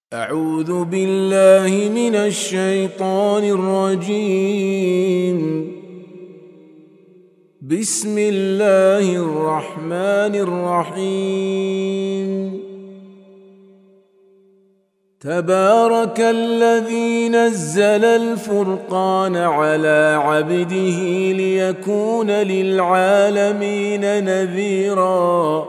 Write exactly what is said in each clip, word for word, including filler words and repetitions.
أعوذ بالله من الشيطان الرجيم. بسم الله الرحمن الرحيم. تبارك الذي نزل الفرقان على عبده ليكون للعالمين نذيرا.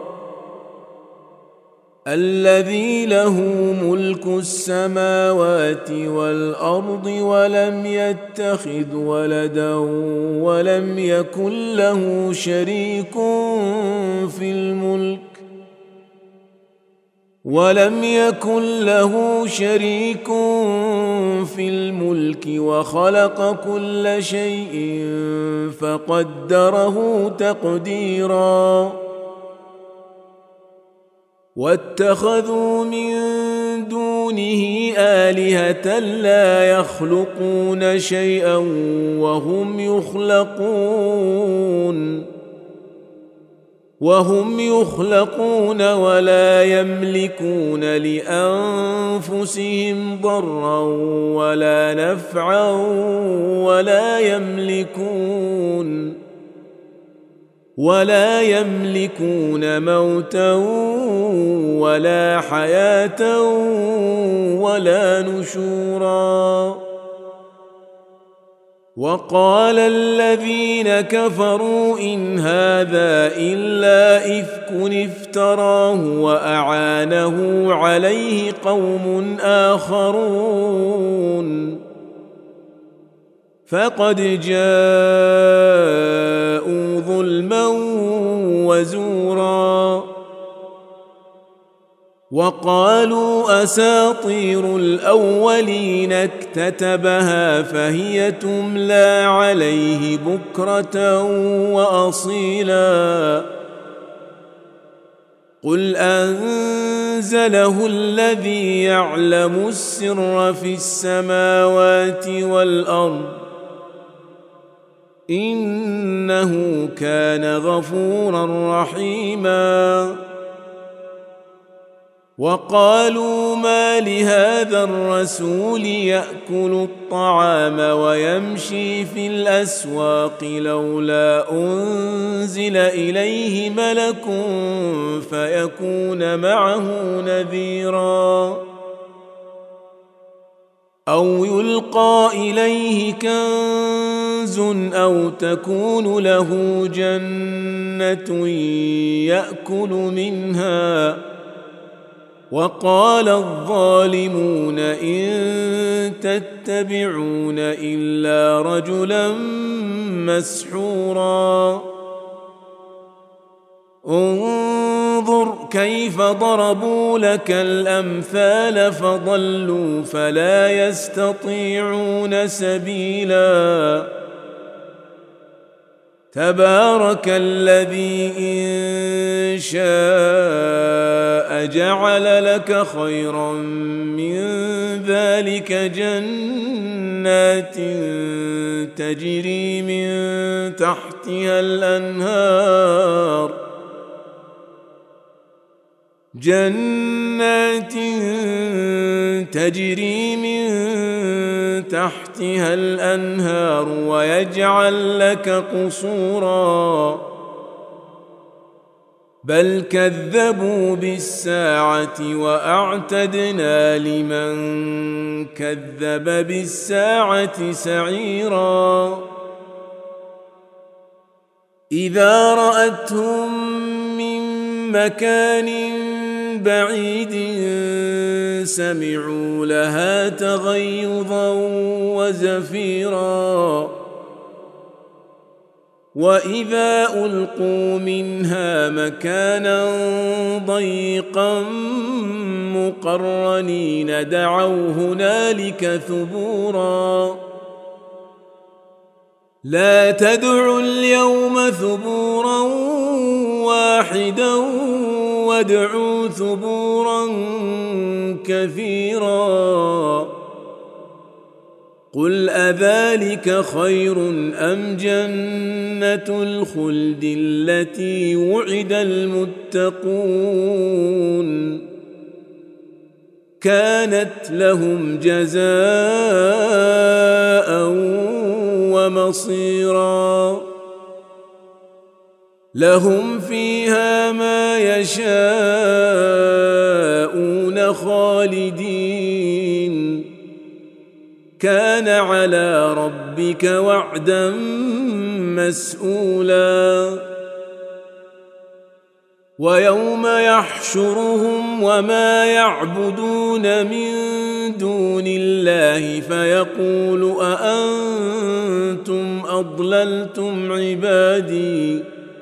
الذي له ملك السماوات والأرض ولم يتخذ ولدا ولم يكن له شريك في الملك ولم يكن له شريك في الملك وخلق كل شيء فقدره تقديرا. واتخذوا من دونه آلهة لا يخلقون شيئا وهم يخلقون وهم يخلقون ولا يملكون لأنفسهم ضرا ولا نفعا ولا يملكون ولا يملكون موتا ولا حياة ولا نشورا. وقال الذين كفروا إن هذا إلا إفك افتراه وأعانه عليه قوم آخرون فقد جاءوا ظلما وزورا. وقالوا أساطير الأولين اكتتبها فهي تملى عليه بكرة وأصيلا. قل أنزله الذي يعلم السر في السماوات والأرض إنه كان غفورا رحيما. وقالوا ما لهذا الرسول يأكل الطعام ويمشي في الأسواق لولا أنزل إليه ملك فيكون معه نذيرا أو يلقى إليه كنز أو تكون له جنة يأكل منها. وقال الظالمون إن تتبعون إلا رجلا مسحورا. انظر كيف ضربوا لك الأمثال فضلوا فلا يستطيعون سبيلا. تبارك الذي إن شاء جعل لك خيرا من ذلك جنات تجري من تحتها الأنهار جنات تجري من تحتها الأنهار ويجعل لك قصورا. بل كذبوا بالساعة وأعتدنا لمن كذب بالساعة سعيرا. إذا رأتهم من مكان بعيد سمعوا لها تغيظا وزفيرا. وإذا ألقوا منها مكانا ضيقا مقرنين دعوا هنالك ثبورا. لا تدعوا اليوم ثبورا واحدا وادعوا ثبورا كثيرا. قل أذلك خير أم جنة الخلد التي وعد المتقون كانت لهم جزاء ومصيرا لهم فيها ما يشاءون خالدين كان على ربك وعدا مسئولا ويوم يحشرهم وما يعبدون من دون الله فيقول أأنتم أضللتم عبادي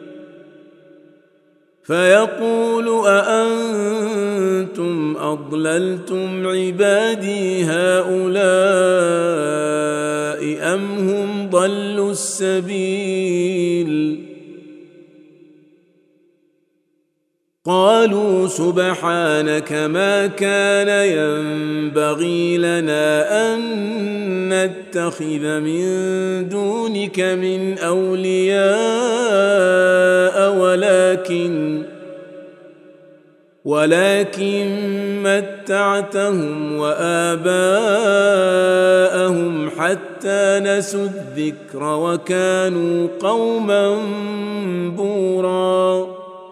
فيقول أأنتم أضللتم عبادي هؤلاء أم هم ضلوا السبيل قالوا سبحانك ما كان ينبغي لنا أن نتخذ من دونك من أولياء ولكن ولكن متعتهم وآباءهم حتى نسوا الذكر وكانوا قوما بورا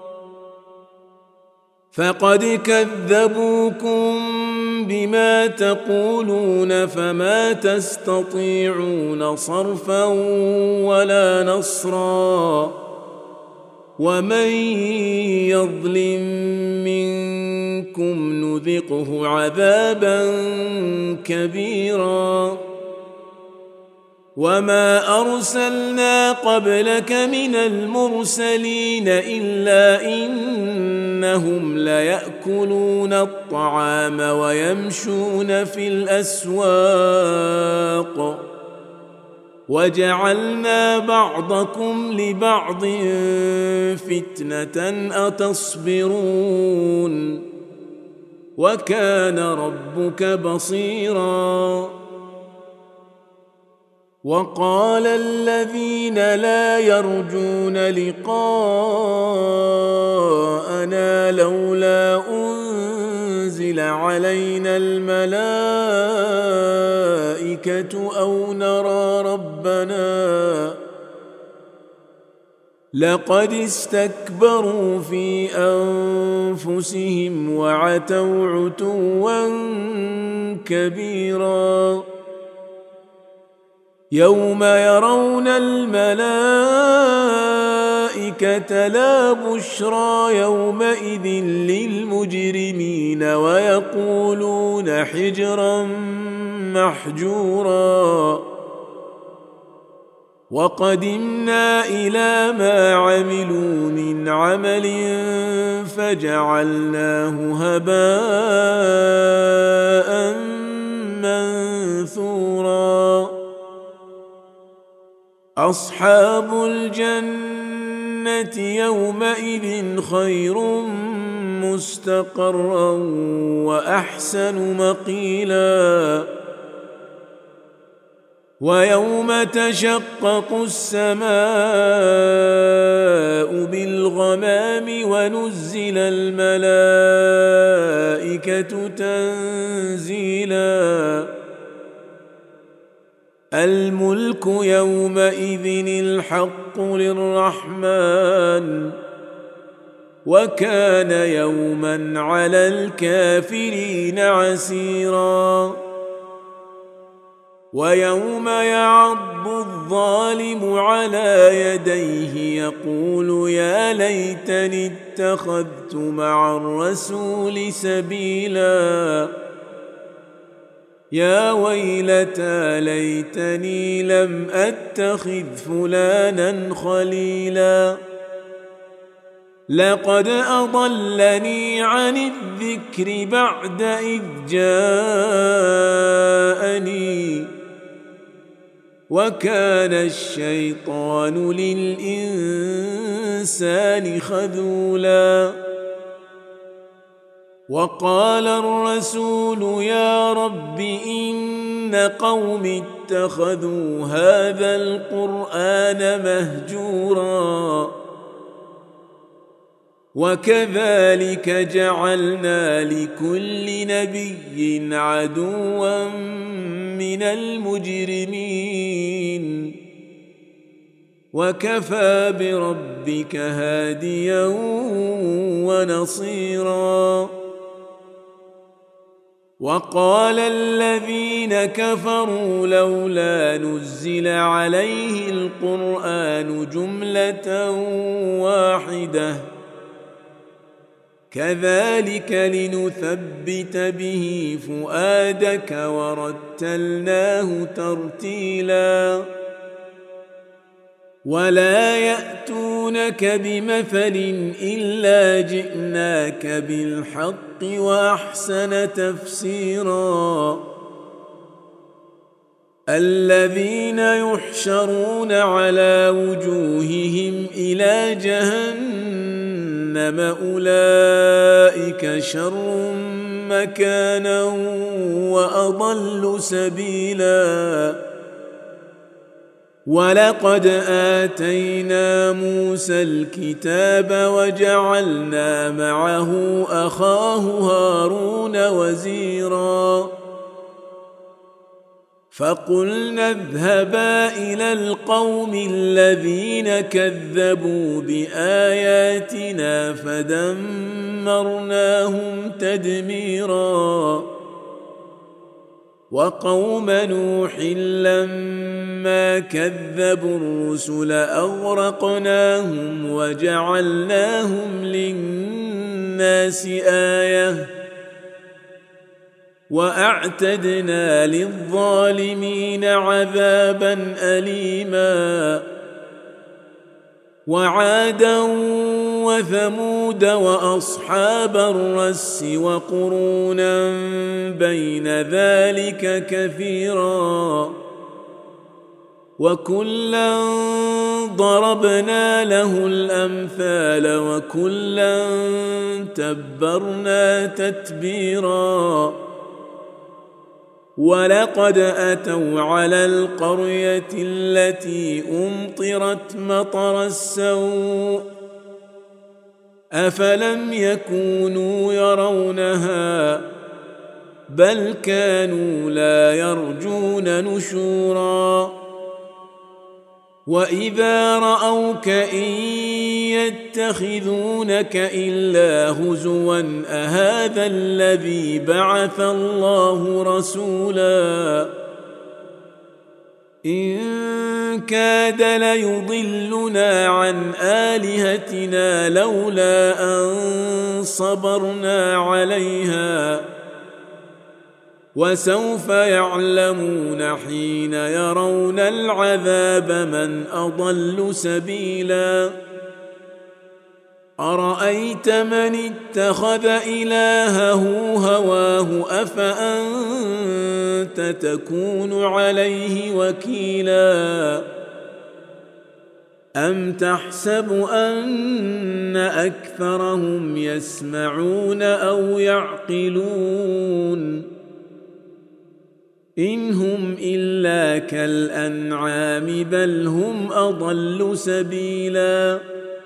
فقد كذبوكم بما تقولون فما تستطيعون صرفا ولا نصرا ومن يظلم منكم نذقه عذابا كبيرا وما أرسلنا قبلك من المرسلين إلا إنهم ليأكلون الطعام ويمشون في الأسواق وجعلنا بعضكم لبعض فتنة أتصبرون وكان ربك بصيراً وقال الذين لا يرجون لقاءنا لولا أنزل علينا الملائكة أو نرى ربنا لقد استكبروا في أنفسهم وعتوا عتوا كبيرا يوم يرون الملائكة لا بشرى يومئذ للمجرمين ويقولون حجرا محجورا وقدمنا إلى ما عملوا من عمل فجعلناه هباء منثورا أصحاب الجنة يومئذ خير مستقرا وأحسن مقيلا ويوم تشقق السماء بالغمام ونزل الملائكة تنزيلا الملك يومئذ الحق للرحمن وكان يوما على الكافرين عسيرا ويوم يعض الظالم على يديه يقول يا ليتني اتخذت مع الرسول سبيلا يا ويلتى ليتني لم أتخذ فلانا خليلا لقد أضلني عن الذكر بعد إذ جاءني وكان الشيطان للإنسان خذولا وقال الرسول يا رب إن قوم اتخذوا هذا القرآن مهجورا وكذلك جعلنا لكل نبي عدوا من المجرمين وكفى بربك هاديا ونصيرا. وقال الذين كفروا لولا نزل عليه القرآن جملة واحدة كذلك لنثبت به فؤادك ورتلناه ترتيلا. ولا يأتونك بمثل إلا جئناك بالحق وأحسن تفسيرا. الذين يحشرون على وجوههم إلى جهنم أولئك شر مكانا وأضل سبيلا. ولقد آتينا موسى الكتاب وجعلنا معه أخاه هارون وزيرا. فقلنا اذهبا إلى القوم الذين كذبوا بآياتنا فدمرناهم تدميرا. وقوم نوح لما كذبوا الرسل أغرقناهم وجعلناهم للناس آية وأعتدنا للظالمين عذابا أليما. وعادا وثمود وأصحاب الرس وقرونا بين ذلك كثيرا. وكلا ضربنا له الأمثال وكلا تبرنا تتبيرا. ولقد أتوا على القرية التي أمطرت مطر السوء أفلم يكونوا يرونها بل كانوا لا يرجون نشورا. وإذا رأوك إن يتخذونك إلا هزوا أهذا الذي بعث الله رسولا إن كاد ليضلنا عن آلهتنا لولا أن صبرنا عليها وسوف يعلمون حين يرون العذاب من أضل سبيلا. أرأيت من اتخذ إلهه هواه أفأنت تكون عليه وكيلا. أم تحسب أن أكثرهم يسمعون أو يعقلون إن هم إلا كالأنعام بل هم أضل سبيلا.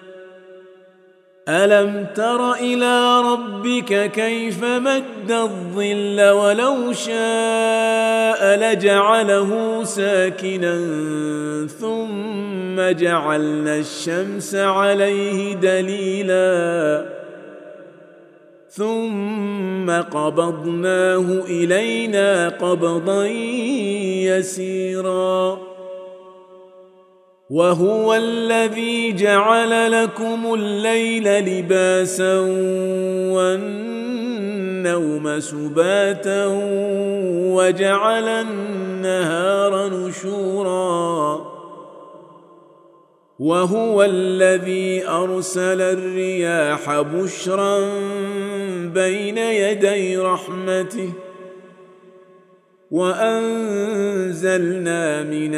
ألم تر إلى ربك كيف مد الظل ولو شاء لجعله ساكنا ثم جعلنا الشمس عليه دليلا ثم قبضناه إلينا قبضا يسيرا. وهو الذي جعل لكم الليل لباسا والنوم سباتا وجعل النهار نشورا. وهو الذي أرسل الرياح بشرا بين يدي رحمته وأنزلنا من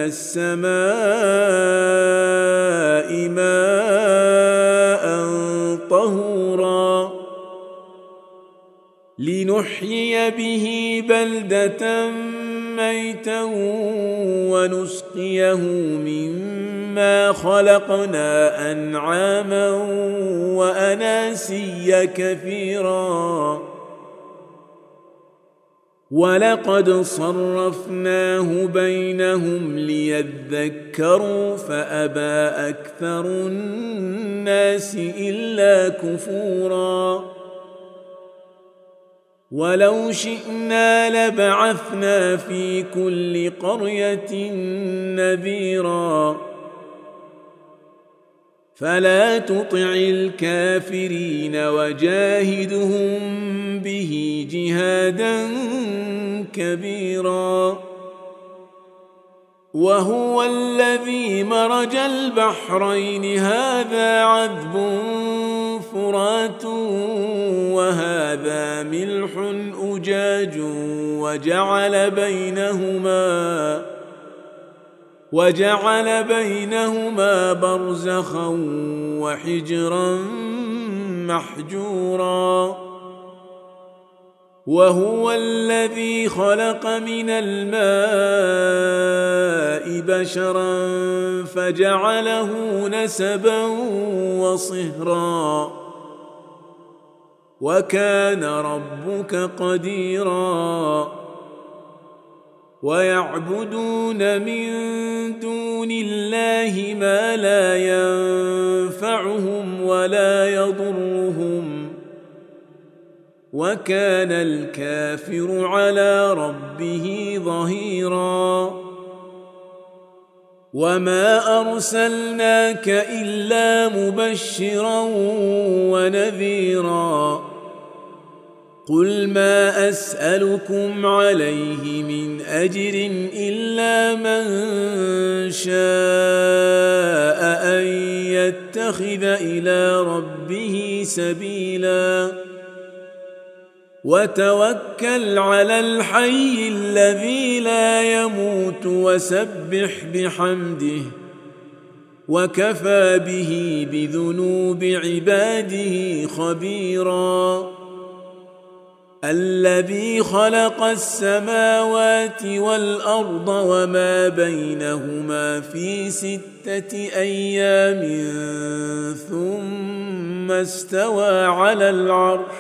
السماء ماء طهورا لنحيي به بلدة ميتا ونسقيه مما خلقنا أنعاما وأناسيا كثيرا ولقد صرفناه بينهم ليذكروا فأبى أكثر الناس إلا كفورا ولو شئنا لبعثنا في كل قرية نذيرا فلا تطع الكافرين وجاهدهم به جهادا كبيرا وهو الذي مرج البحرين هذا عذب فرات وهذا ملح أجاج وجعل بينهما وجعل بينهما برزخا وحجرا محجورا وهو الذي خلق من الماء بشرا فجعله نسبا وصهرا وكان ربك قديرا ويعبدون من دون الله ما لا ينفعهم ولا يضرهم وكان الكافر على ربه ظهيرا وما أرسلناك إلا مبشرا ونذيرا قل ما أسألكم عليه من أجر إلا من شاء أن يتخذ إلى ربه سبيلا وتوكل على الحي الذي لا يموت وسبح بحمده وكفى به بذنوب عباده خبيرا الذي خلق السماوات والأرض وما بينهما في ستة أيام ثم استوى على العرش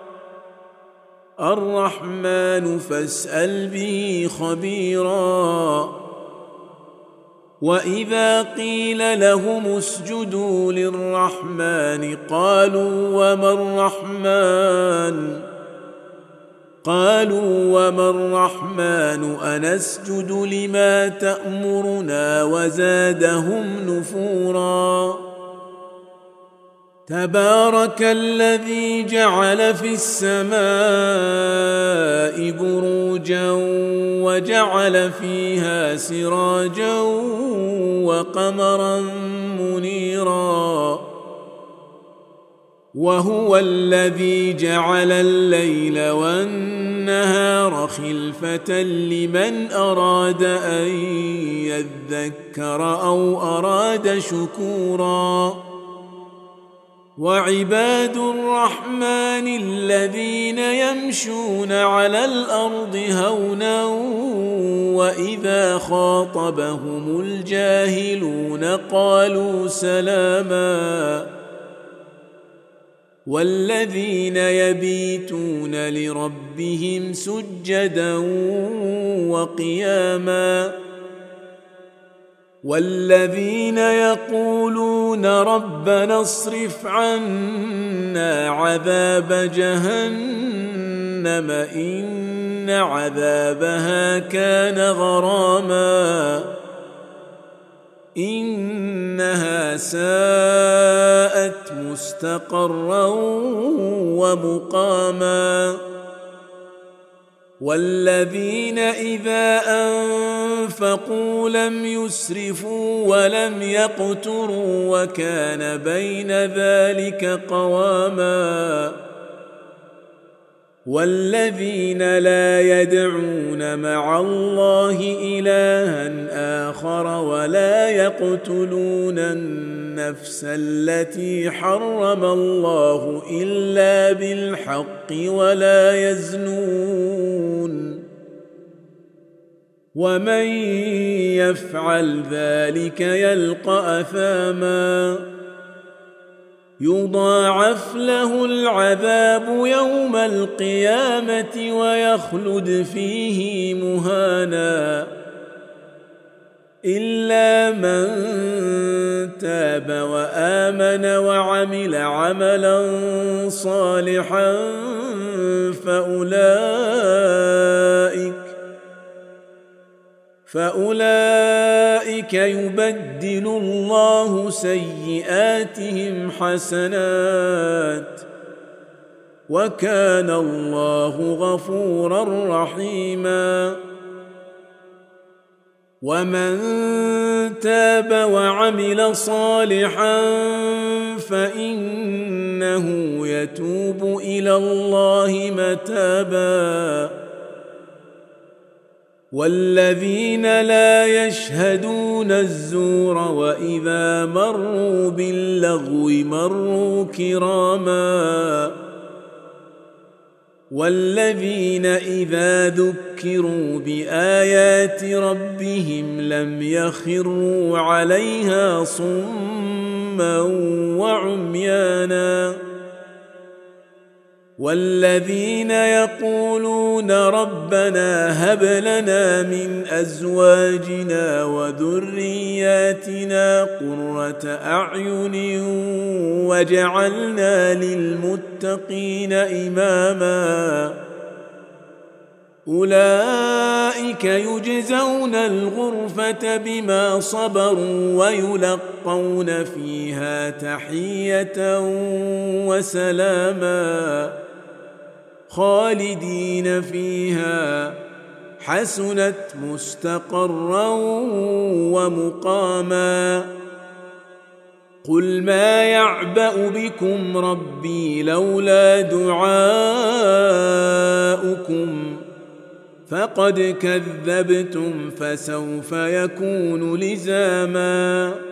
الرحمن فاسأل به خبيرا وإذا قيل لهم اسجدوا للرحمن قالوا وما الرحمن قالوا وما الرحمن أنسجد لما تأمرنا وزادهم نفورا تبارك الذي جعل في السماء بروجا وجعل فيها سراجا وقمرا منيرا وهو الذي جعل الليل والنهار خلفة لمن أراد أن يذكر أو أراد شكورا وعباد الرحمن الذين يمشون على الأرض هونا وإذا خاطبهم الجاهلون قالوا سلاما والذين يبيتون لربهم سجدا وقياما والذين يقولون ربنا اصرف عنا عذاب جهنم إن عذابها كان غراما إنها ساءت مستقرا ومقاما والذين إذا أنفقوا لم يسرفوا ولم يقتروا وكان بين ذلك قواما والذين لا يدعون مع الله إلها آخر ولا يقتلون النفس النفس التي حرم الله إلا بالحق ولا يزنون ومن يفعل ذلك يلقى أثاما يضاعف له العذاب يوم القيامة ويخلد فيه مهانا إلا من تاب وآمن وعمل عملا صالحا فأولئك فأولئك يبدل الله سيئاتهم حسنات وكان الله غفورا رحيما ومن تاب وعمل صالحا فإنه يتوب إلى الله متابا والذين لا يشهدون الزور وإذا مروا باللغو مروا كراما والذين إذا ذكروا بآيات ربهم لم يخروا عليها صما وعميانا والذين يقولون ربنا هب لنا من أزواجنا وذرياتنا قرة أعين وجعلنا للمتقين إماما أولئك يجزون الغرفة بما صبروا ويلقون فيها تحية وسلاما خالدين فيها حسنت مستقرا ومقاما قل ما يعبأ بكم ربي لولا دعاؤكم فقد كذبتم فسوف يكون لزاما